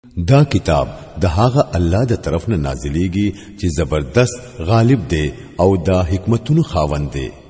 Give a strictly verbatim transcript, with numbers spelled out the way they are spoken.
دا کتاب د هغه الله د طرف نه نازلېږي چې زبردست غالب دی او دا حکمتونو خاوند دی